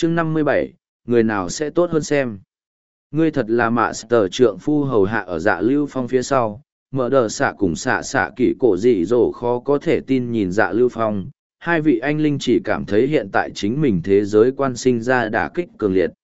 chương 57, người nào sẽ tốt hơn xem. Ngươi thật là mạ sở trượng phu hầu hạ ở Dạ Lưu Phong phía sau, mở đờ xạ cùng xạ kỷ cổ dị dỗ khó có thể tin nhìn Dạ Lưu Phong. Hai vị anh linh chỉ cảm thấy hiện tại chính mình thế giới quan sinh ra đả kích cường liệt.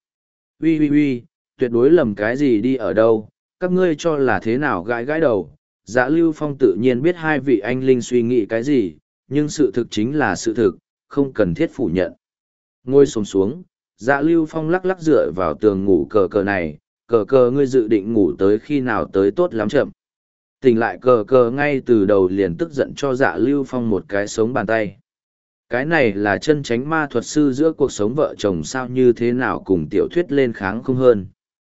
Uy, tuyệt đối lầm cái gì đi ở đâu, các ngươi cho là thế nào gãi gãi đầu. Dạ Lưu Phong tự nhiên biết hai vị anh linh suy nghĩ cái gì, nhưng sự thực chính là sự thực, không cần thiết phủ nhận. Ngồi xổm xuống, Dạ Lưu Phong lắc lắc dựa vào tường ngủ cờ này, cờ ngươi dự định ngủ tới khi nào tới tốt lắm chậm. Tỉnh lại cờ ngay từ đầu liền tức giận cho Dạ Lưu Phong một cái sống bàn tay. Cái này là chân chánh ma thuật sư giữa cuộc sống vợ chồng sao như thế nào cùng tiểu thuyết lên kháng không hơn.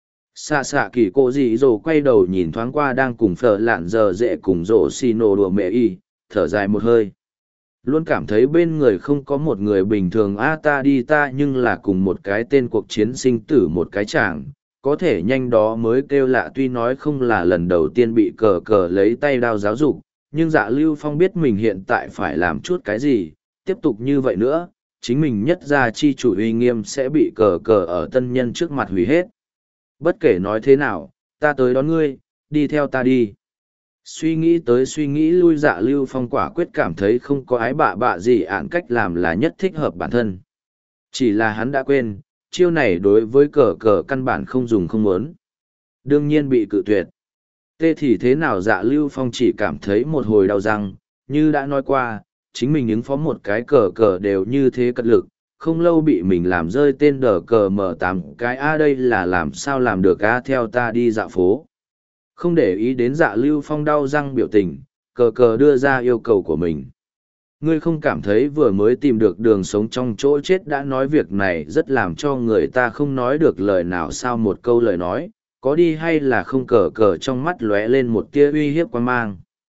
Xạ kỳ cô dị dỗ quay đầu nhìn thoáng qua đang cùng phở lạn giờ dễ cùng rổ xì nổ đùa mẹ y, thở dài một hơi. Luôn cảm thấy bên người không có một người bình thường ta đi ta nhưng là cùng một cái tên cuộc chiến sinh tử một cái chàng, có thể nhanh đó mới kêu lạ tuy nói không là lần đầu tiên bị cờ lấy tay đao giáo dục, nhưng Dạ Lưu Phong biết mình hiện tại phải làm chút cái gì, tiếp tục như vậy nữa, chính mình nhất ra chi chủ uy nghiêm sẽ bị cờ ở tân nhân trước mặt hủy hết. Bất kể nói thế nào, ta tới đón ngươi, đi theo ta đi. Suy nghĩ tới suy nghĩ lui Dạ Lưu Phong quả quyết cảm thấy không có ái bạ gì ạn cách làm là nhất thích hợp bản thân. Chỉ là hắn đã quên, chiêu này đối với cờ căn bản không dùng không muốn. Đương nhiên bị cự tuyệt. Tê thì thế nào Dạ Lưu Phong chỉ cảm thấy một hồi đau răng, như đã nói qua, chính mình ứng phó một cái cờ đều như thế cật lực, không lâu bị mình làm rơi tên đờ cờ M8 cái đây là làm sao làm được theo ta đi dạo phố. Không để ý đến Dạ Lưu Phong đau răng biểu tình, cờ đưa ra yêu cầu của mình. Ngươi không cảm thấy vừa mới tìm được đường sống trong chỗ chết đã nói việc này rất làm cho người ta không nói được lời nào sao một câu lời nói, có đi hay là không cờ trong mắt lóe lên một tia uy hiếp quan mang.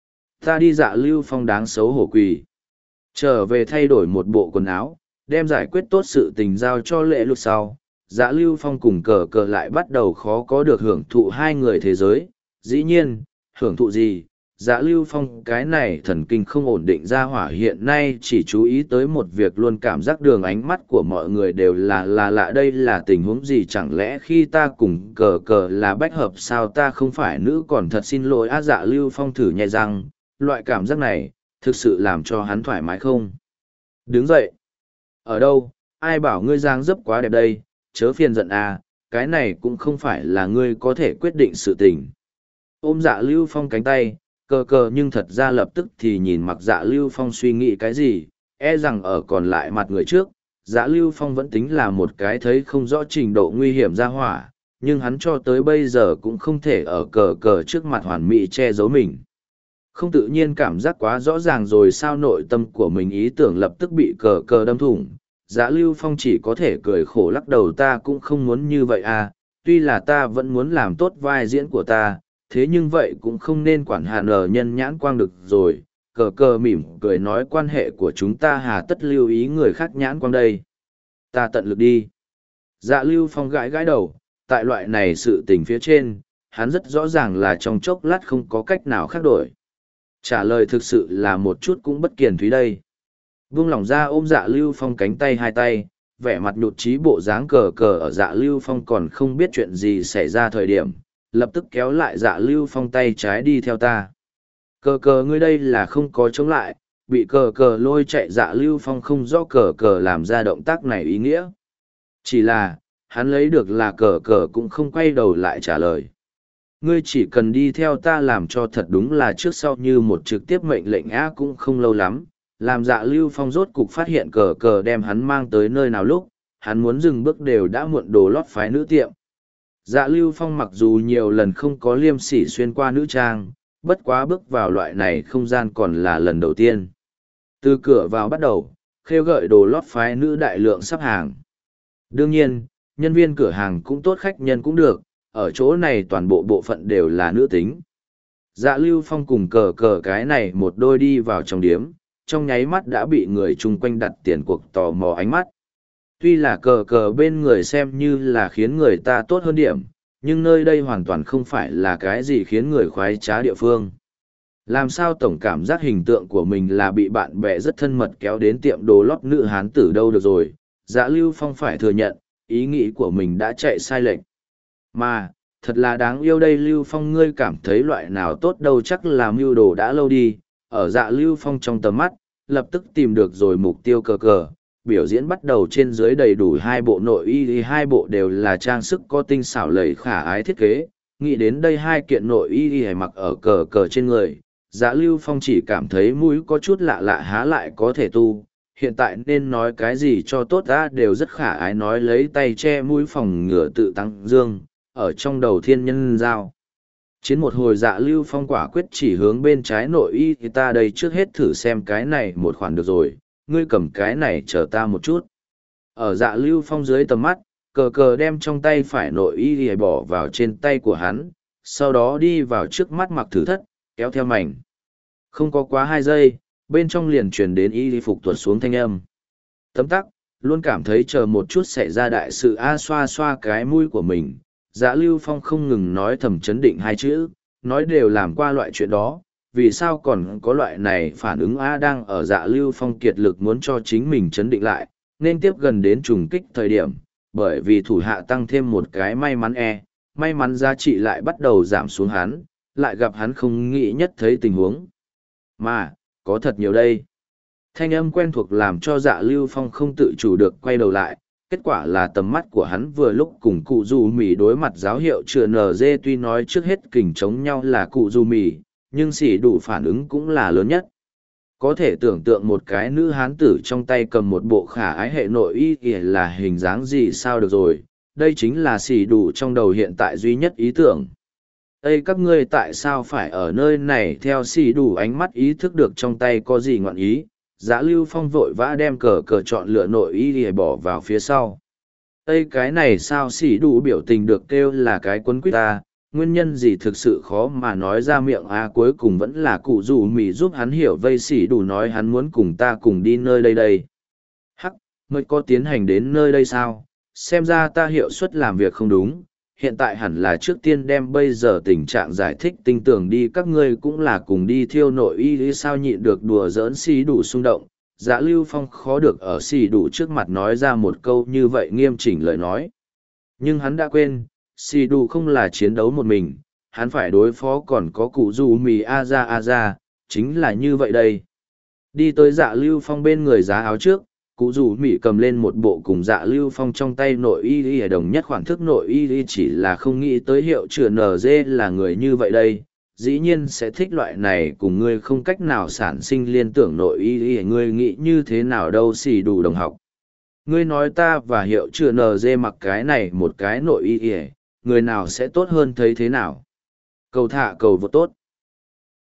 Ta đi Dạ Lưu Phong đáng xấu hổ quỳ. Trở về thay đổi một bộ quần áo, đem giải quyết tốt sự tình giao cho lệ lụt sau. Dạ Lưu Phong cùng cờ lại bắt đầu khó có được hưởng thụ hai người thế giới. Dĩ nhiên, hưởng thụ gì? Dạ Lưu Phong cái này thần kinh không ổn định ra hỏa hiện nay chỉ chú ý tới một việc luôn cảm giác đường ánh mắt của mọi người đều là lạ đây là tình huống gì chẳng lẽ khi ta cùng cờ là bách hợp sao ta không phải nữ còn thật xin lỗi Dạ Lưu Phong thử nhai răng, loại cảm giác này, thực sự làm cho hắn thoải mái không? Đứng dậy. Ở đâu, ai bảo ngươi dáng dấp quá đẹp đây, chớ phiền giận cái này cũng không phải là ngươi có thể quyết định sự tình. Ôm Dạ Lưu Phong cánh tay, cờ nhưng thật ra lập tức thì nhìn mặc Dạ Lưu Phong suy nghĩ cái gì, rằng ở còn lại mặt người trước, Dạ Lưu Phong vẫn tính là một cái thấy không rõ trình độ nguy hiểm ra hỏa, nhưng hắn cho tới bây giờ cũng không thể ở cờ trước mặt hoàn mỹ che giấu mình. Không tự nhiên cảm giác quá rõ ràng rồi sao nội tâm của mình ý tưởng lập tức bị cờ đâm thủng. Dạ Lưu Phong chỉ có thể cười khổ lắc đầu ta cũng không muốn như vậy tuy là ta vẫn muốn làm tốt vai diễn của ta, thế nhưng vậy cũng không nên quản hạn ở nhân nhãn quang được rồi. Cờ mỉm cười nói quan hệ của chúng ta hà tất lưu ý người khác nhãn quang đây. Ta tận lực đi. Dạ Lưu Phong gãi gãi đầu, tại loại này sự tình phía trên, hắn rất rõ ràng là trong chốc lát không có cách nào khác đổi. Trả lời thực sự là một chút cũng bất kiền thúy đây. Vung lòng ra ôm Dạ Lưu Phong cánh tay hai tay, vẻ mặt nhụt chí bộ dáng cờ ở Dạ Lưu Phong còn không biết chuyện gì xảy ra thời điểm, lập tức kéo lại Dạ Lưu Phong tay trái đi theo ta. Cờ ngươi đây là không có chống lại, bị cờ lôi chạy Dạ Lưu Phong không rõ cờ làm ra động tác này ý nghĩa. Chỉ là, hắn lấy được là cờ cũng không quay đầu lại trả lời. Ngươi chỉ cần đi theo ta làm cho thật đúng là trước sau như một trực tiếp mệnh lệnh cũng không lâu lắm, làm Dạ Lưu Phong rốt cục phát hiện cờ đem hắn mang tới nơi nào lúc, hắn muốn dừng bước đều đã muộn đồ lót phái nữ tiệm. Dạ Lưu Phong mặc dù nhiều lần không có liêm sỉ xuyên qua nữ trang, bất quá bước vào loại này không gian còn là lần đầu tiên. Từ cửa vào bắt đầu, khêu gợi đồ lót phái nữ đại lượng sắp hàng. Đương nhiên, nhân viên cửa hàng cũng tốt khách nhân cũng được, ở chỗ này toàn bộ bộ phận đều là nữ tính. Dạ Lưu Phong cùng cờ cái này một đôi đi vào trong điếm, trong nháy mắt đã bị người chung quanh đặt tiền cuộc tò mò ánh mắt. Tuy là cờ bên người xem như là khiến người ta tốt hơn điểm, nhưng nơi đây hoàn toàn không phải là cái gì khiến người khoái trá địa phương. Làm sao tổng cảm giác hình tượng của mình là bị bạn bè rất thân mật kéo đến tiệm đồ lót nữ hán tử đâu được rồi, Dạ Lưu Phong phải thừa nhận, ý nghĩ của mình đã chạy sai lệch. Mà, thật là đáng yêu đây Lưu Phong, ngươi cảm thấy loại nào tốt đâu, chắc là mưu đồ đã lâu đi. Ở Dạ Lưu Phong trong tầm mắt, lập tức tìm được rồi mục tiêu cờ cờ. Biểu diễn bắt đầu, trên dưới đầy đủ hai bộ nội y, hai bộ đều là trang sức có tinh xảo lầy khả ái thiết kế. Nghĩ đến đây hai kiện nội y mặc ở cờ cờ trên người, Dạ Lưu Phong chỉ cảm thấy mũi có chút lạ lạ, há lại có thể tu. Hiện tại nên nói cái gì cho tốt ra, đều rất khả ái, nói lấy tay che mũi phòng ngừa tự tăng dương, ở trong đầu thiên nhân giao. Chiến một hồi, Dạ Lưu Phong quả quyết chỉ hướng bên trái nội y, thì ta đây trước hết thử xem cái này một khoản được rồi, ngươi cầm cái này chờ ta một chút. Ở Dạ Lưu Phong dưới tầm mắt, cờ cờ đem trong tay phải nội y thì bỏ vào trên tay của hắn, sau đó đi vào trước mắt mặc thử thất, kéo theo mảnh. Không có quá 2 giây, bên trong liền truyền đến y phục tuột xuống thanh âm. Tấm tắc, luôn cảm thấy chờ một chút xảy ra đại sự, a xoa xoa cái mũi của mình. Dạ Lưu Phong không ngừng nói thầm chấn định 2 chữ, nói đều làm qua loại chuyện đó, vì sao còn có loại này phản ứng a. Đang ở Dạ Lưu Phong kiệt lực muốn cho chính mình chấn định lại, nên tiếp gần đến trùng kích thời điểm, bởi vì thủ hạ tăng thêm một cái may mắn may mắn giá trị lại bắt đầu giảm xuống hắn, lại gặp hắn không nghĩ nhất thấy tình huống. Mà, có thật nhiều đây. Thanh âm quen thuộc làm cho Dạ Lưu Phong không tự chủ được quay đầu lại, kết quả là tầm mắt của hắn vừa lúc cùng cụ dù mì đối mặt. Giáo hiệu chữa NG tuy nói trước hết kình chống nhau là cụ dù mì, nhưng xỉ đủ phản ứng cũng là lớn nhất. Có thể tưởng tượng một cái nữ hán tử trong tay cầm một bộ khả ái hệ nội y là hình dáng gì sao được rồi, đây chính là xỉ đủ trong đầu hiện tại duy nhất ý tưởng. Ê, các ngươi tại sao phải ở nơi này? Theo xỉ đủ ánh mắt ý thức được trong tay có gì ngọn ý, Dạ Lưu Phong vội vã đem cờ cờ chọn lựa nội y để bỏ vào phía sau. Ê, cái này sao? Xỉ đủ biểu tình được kêu là cái quấn quýt ta, nguyên nhân gì thực sự khó mà nói ra miệng a. Cuối cùng vẫn là cụ dù mì giúp hắn hiểu vây. Xỉ đủ nói hắn muốn cùng ta cùng đi nơi đây đây. Hắc, mới có tiến hành đến nơi đây sao? Xem ra ta hiệu suất làm việc không đúng. Hiện tại hẳn là trước tiên đem bây giờ tình trạng giải thích tinh tường đi. Các ngươi cũng là cùng đi thiêu nội y sao nhịn được đùa giỡn. Xỉ đủ xung động. Dạ Lưu Phong khó được ở xỉ đủ trước mặt nói ra một câu như vậy nghiêm chỉnh lời nói. Nhưng hắn đã quên, xỉ đủ không là chiến đấu một mình, hắn phải đối phó còn có cụ dù mì a ra, chính là như vậy đây. Đi tới Dạ Lưu Phong bên người giá áo trước, cụ dù mì cầm lên một bộ cùng Dạ Lưu Phong trong tay nội y đồng nhất khoản thức nội y, chỉ là không nghĩ tới hiệu chữa NG là người như vậy đây. Dĩ nhiên sẽ thích loại này cùng ngươi không cách nào sản sinh liên tưởng nội y, ngươi nghĩ như thế nào đâu. Xỉ đủ đồng học, ngươi nói ta và hiệu chữa NG mặc cái này một cái nội y, người nào sẽ tốt hơn thấy thế nào? Cầu thả cầu vô tốt.